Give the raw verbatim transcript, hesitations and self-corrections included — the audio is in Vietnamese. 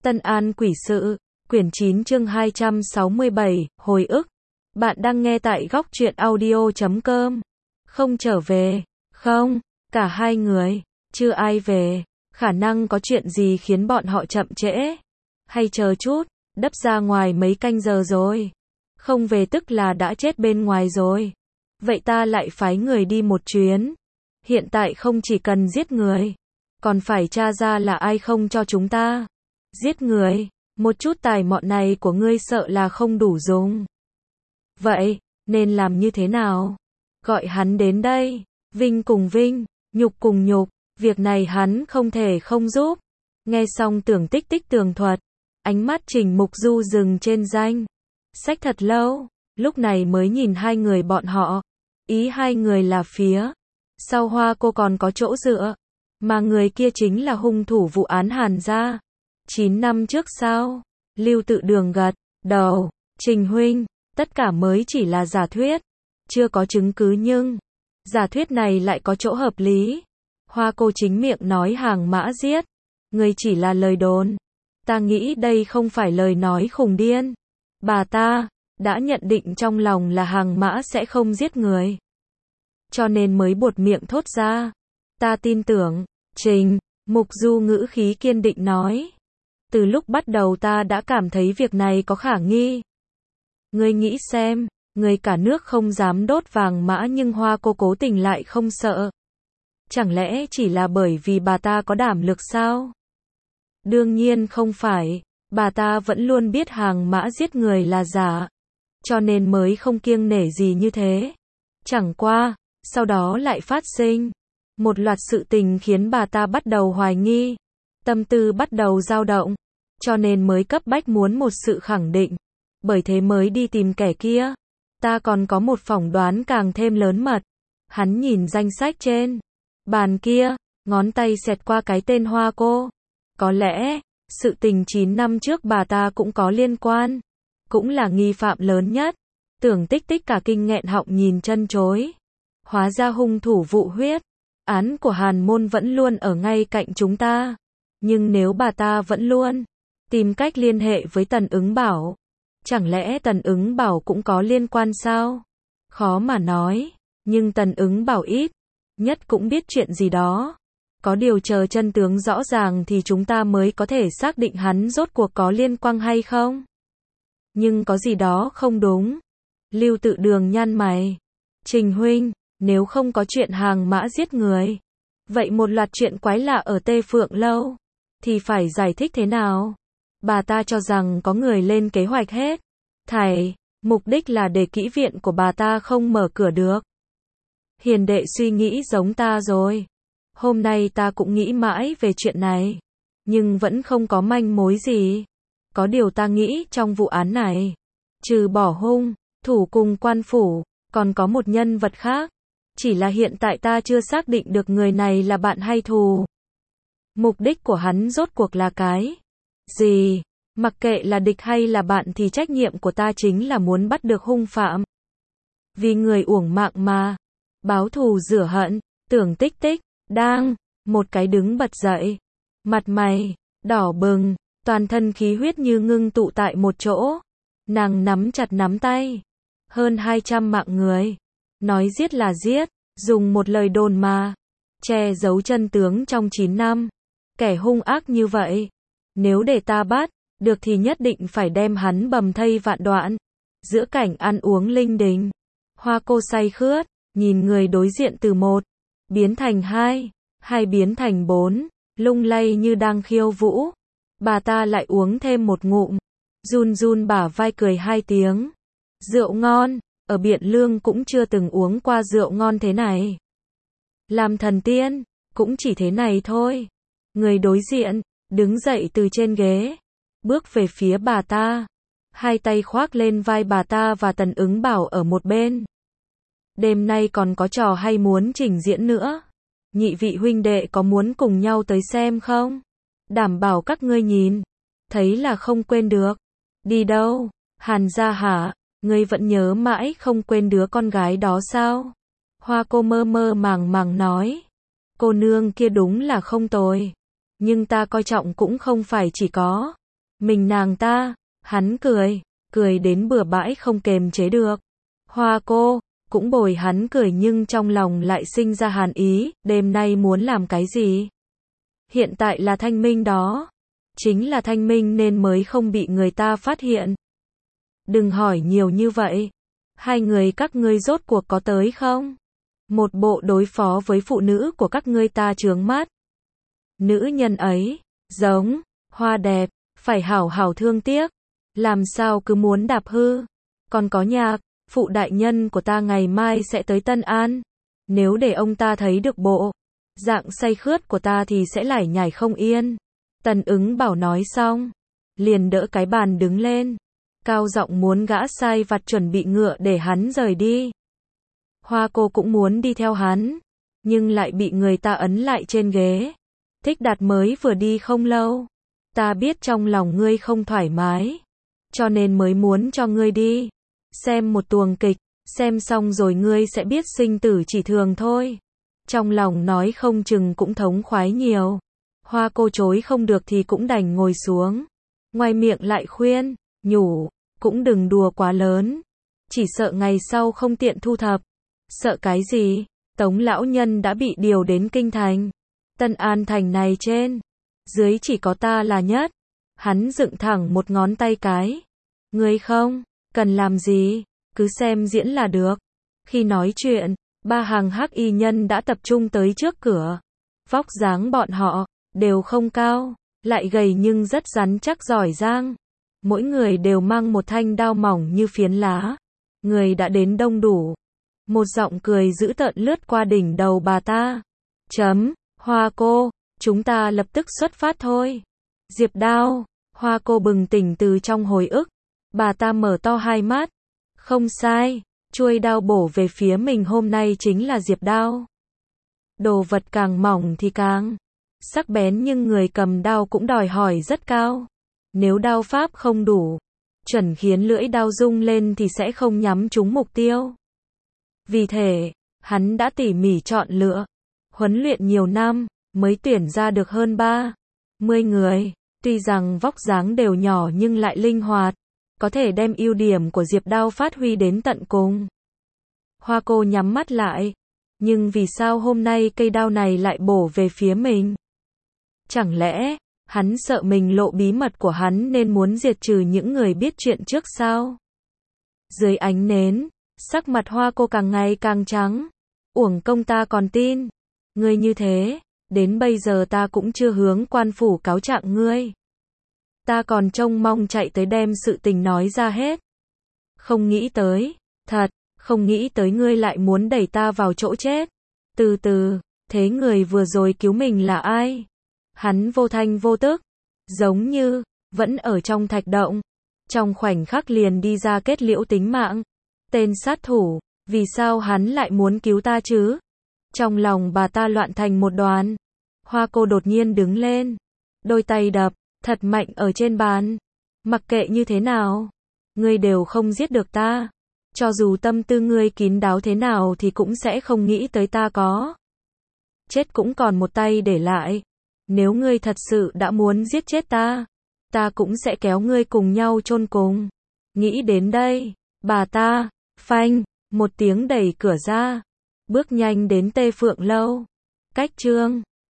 Tân An Quỷ Sự, quyển chín chương hai trăm sáu mươi bảy, hồi ức. Bạn đang nghe tại góc truyện audio chấm com. Không trở về, không, cả hai người, chưa ai về, khả năng có chuyện gì khiến bọn họ chậm trễ. Hay chờ chút, đắp ra ngoài mấy canh giờ rồi. Không về tức là đã chết bên ngoài rồi. Vậy ta lại phái người đi một chuyến. Hiện tại không chỉ cần giết người, còn phải tra ra là ai không cho chúng ta. Giết người, một chút tài mọn này của ngươi sợ là không đủ dùng. Vậy, nên làm như thế nào? Gọi hắn đến đây, vinh cùng vinh, nhục cùng nhục, việc này hắn không thể không giúp. Nghe xong Tưởng Tích Tích tường thuật, ánh mắt Trình Mục Du dừng trên danh sách thật lâu, lúc này mới nhìn hai người bọn họ. Ý hai người là phía sau Hoa Cô còn có chỗ dựa, mà người kia chính là hung thủ vụ án Hàn gia. chín năm trước sao? Lưu Tự Đường gật đầu, Trình huynh, tất cả mới chỉ là giả thuyết, chưa có chứng cứ nhưng giả thuyết này lại có chỗ hợp lý. Hoa Cô chính miệng nói Hàng Mã giết người chỉ là lời đồn. Ta nghĩ đây không phải lời nói khùng điên. Bà ta đã nhận định trong lòng là Hàng Mã sẽ không giết người, cho nên mới buột miệng thốt ra. Ta tin tưởng. Trình Mục Du ngữ khí kiên định nói. Từ lúc bắt đầu ta đã cảm thấy việc này có khả nghi. Ngươi nghĩ xem, người cả nước không dám đốt vàng mã nhưng Hoa Cô cố tình lại không sợ. Chẳng lẽ chỉ là bởi vì bà ta có đảm lực sao? Đương nhiên không phải, bà ta vẫn luôn biết Hàng Mã giết người là giả, cho nên mới không kiêng nể gì như thế. Chẳng qua, sau đó lại phát sinh một loạt sự tình khiến bà ta bắt đầu hoài nghi, tâm tư bắt đầu dao động, cho nên mới cấp bách muốn một sự khẳng định, bởi thế mới đi tìm kẻ kia. Ta còn có một phỏng đoán càng thêm lớn mật. Hắn nhìn danh sách trên bàn kia, ngón tay xẹt qua cái tên Hoa Cô. Có lẽ, sự tình chín năm trước bà ta cũng có liên quan, cũng là nghi phạm lớn nhất. Tưởng Tích Tích cả kinh nghẹn họng nhìn chân chối. Hóa ra hung thủ vụ huyết án của Hàn môn vẫn luôn ở ngay cạnh chúng ta. Nhưng nếu bà ta vẫn luôn tìm cách liên hệ với Tần Ứng Bảo, chẳng lẽ Tần Ứng Bảo cũng có liên quan sao? Khó mà nói, nhưng Tần Ứng Bảo ít nhất cũng biết chuyện gì đó. Có điều chờ chân tướng rõ ràng thì chúng ta mới có thể xác định hắn rốt cuộc có liên quan hay không. Nhưng có gì đó không đúng. Lưu Tự Đường nhăn mày. Trình huynh, nếu không có chuyện Hàng Mã giết người, vậy một loạt chuyện quái lạ ở Tê Phượng Lâu thì phải giải thích thế nào? Bà ta cho rằng có người lên kế hoạch hết thảy, mục đích là để kỹ viện của bà ta không mở cửa được. Hiền đệ suy nghĩ giống ta rồi. Hôm nay ta cũng nghĩ mãi về chuyện này, nhưng vẫn không có manh mối gì. Có điều ta nghĩ trong vụ án này, trừ bỏ hung thủ cùng quan phủ, còn có một nhân vật khác. Chỉ là hiện tại ta chưa xác định được người này là bạn hay thù. Mục đích của hắn rốt cuộc là cái gì? Mặc kệ là địch hay là bạn thì trách nhiệm của ta chính là muốn bắt được hung phạm. Vì người uổng mạng mà. Báo thù rửa hận. Tưởng Tích Tích đang một cái đứng bật dậy, mặt mày đỏ bừng, toàn thân khí huyết như ngưng tụ tại một chỗ. Nàng nắm chặt nắm tay. Hơn hai trăm mạng người, nói giết là giết, dùng một lời đồn mà che giấu chân tướng trong chín năm. Kẻ hung ác như vậy, nếu để ta bắt được thì nhất định phải đem hắn bầm thây vạn đoạn. Giữa cảnh ăn uống linh đình, Hoa Cô say khướt, nhìn người đối diện từ một biến thành hai, hai biến thành bốn, lung lay như đang khiêu vũ. Bà ta lại uống thêm một ngụm, run run bả vai cười hai tiếng. Rượu ngon, ở Biện Lương cũng chưa từng uống qua rượu ngon thế này. Làm thần tiên, cũng chỉ thế này thôi. Người đối diện đứng dậy từ trên ghế, bước về phía bà ta, hai tay khoác lên vai bà ta và Tần Ứng Bảo ở một bên. Đêm nay còn có trò hay muốn trình diễn nữa. Nhị vị huynh đệ có muốn cùng nhau tới xem không? Đảm bảo các ngươi nhìn thấy là không quên được. Đi đâu? Hàn gia hả? Ngươi vẫn nhớ mãi không quên đứa con gái đó sao? Hoa Cô mơ mơ màng màng nói. Cô nương kia đúng là không tồi, nhưng ta coi trọng cũng không phải chỉ có mình nàng ta, hắn cười, cười đến bừa bãi không kềm chế được. Hoa cô, cũng bồi hắn cười nhưng trong lòng lại sinh ra hàn ý, đêm nay muốn làm cái gì? Hiện tại là thanh minh đó. Chính là thanh minh nên mới không bị người ta phát hiện. Đừng hỏi nhiều như vậy. Hai người các ngươi rốt cuộc có tới không? Một bộ đối phó với phụ nữ của các ngươi ta chướng mắt. Nữ nhân ấy, giống, hoa đẹp, phải hảo hảo thương tiếc. Làm sao cứ muốn đạp hư. Còn có nhạc, phụ đại nhân của ta ngày mai sẽ tới Tân An. Nếu để ông ta thấy được bộ dạng say khướt của ta thì sẽ lải nhải không yên. Tần Ứng Bảo nói xong, liền đỡ cái bàn đứng lên, cao giọng muốn gã sai vặt chuẩn bị ngựa để hắn rời đi. Hoa cô cũng muốn đi theo hắn, nhưng lại bị người ta ấn lại trên ghế. Thích Đạt mới vừa đi không lâu, ta biết trong lòng ngươi không thoải mái, cho nên mới muốn cho ngươi đi. Xem một tuồng kịch, xem xong rồi ngươi sẽ biết sinh tử chỉ thường thôi. Trong lòng nói không chừng cũng thống khoái nhiều. Hoa cô chối không được thì cũng đành ngồi xuống. Ngoài miệng lại khuyên, nhủ, cũng đừng đùa quá lớn. Chỉ sợ ngày sau không tiện thu thập. Sợ cái gì? Tống lão nhân đã bị điều đến kinh thành. Tân An thành này trên, dưới chỉ có ta là nhất. Hắn dựng thẳng một ngón tay cái. Ngươi không cần làm gì, cứ xem diễn là được. Khi nói chuyện, ba hàng hắc y nhân đã tập trung tới trước cửa. Vóc dáng bọn họ đều không cao, lại gầy nhưng rất rắn chắc giỏi giang. Mỗi người đều mang một thanh đao mỏng như phiến lá. Người đã đến đông đủ. Một giọng cười dữ tợn lướt qua đỉnh đầu bà ta. Chấm, Hoa cô, chúng ta lập tức xuất phát thôi. Diệp Đao, Hoa cô bừng tỉnh từ trong hồi ức. Bà ta mở to hai mắt. Không sai, chuôi đao bổ về phía mình hôm nay chính là Diệp Đao. Đồ vật càng mỏng thì càng sắc bén nhưng người cầm đao cũng đòi hỏi rất cao. Nếu đao pháp không đủ, chuẩn khiến lưỡi đao rung lên thì sẽ không nhắm trúng mục tiêu. Vì thế, hắn đã tỉ mỉ chọn lựa, huấn luyện nhiều năm, mới tuyển ra được hơn ba mươi người. Tuy rằng vóc dáng đều nhỏ nhưng lại linh hoạt, có thể đem ưu điểm của Diệp Đao phát huy đến tận cùng. Hoa cô nhắm mắt lại. Nhưng vì sao hôm nay cây đao này lại bổ về phía mình? Chẳng lẽ, hắn sợ mình lộ bí mật của hắn nên muốn diệt trừ những người biết chuyện trước sao? Dưới ánh nến, sắc mặt Hoa cô càng ngày càng trắng. Uổng công ta còn tin. Ngươi như thế, đến bây giờ ta cũng chưa hướng quan phủ cáo trạng ngươi. Ta còn trông mong chạy tới đem sự tình nói ra hết. Không nghĩ tới, thật, không nghĩ tới ngươi lại muốn đẩy ta vào chỗ chết. Từ từ, thế người vừa rồi cứu mình là ai? Hắn vô thanh vô tức, giống như, vẫn ở trong thạch động. Trong khoảnh khắc liền đi ra kết liễu tính mạng. Tên sát thủ, vì sao hắn lại muốn cứu ta chứ? Trong lòng bà ta loạn thành một đoàn. Hoa cô đột nhiên đứng lên. Đôi tay đập, thật mạnh ở trên bàn. Mặc kệ như thế nào, ngươi đều không giết được ta. Cho dù tâm tư ngươi kín đáo thế nào thì cũng sẽ không nghĩ tới ta có. Chết cũng còn một tay để lại. Nếu ngươi thật sự đã muốn giết chết ta, ta cũng sẽ kéo ngươi cùng nhau chôn cùng. Nghĩ đến đây, bà ta, phanh, một tiếng đẩy cửa ra. Bước nhanh đến Tê Phượng Lâu. Cách chương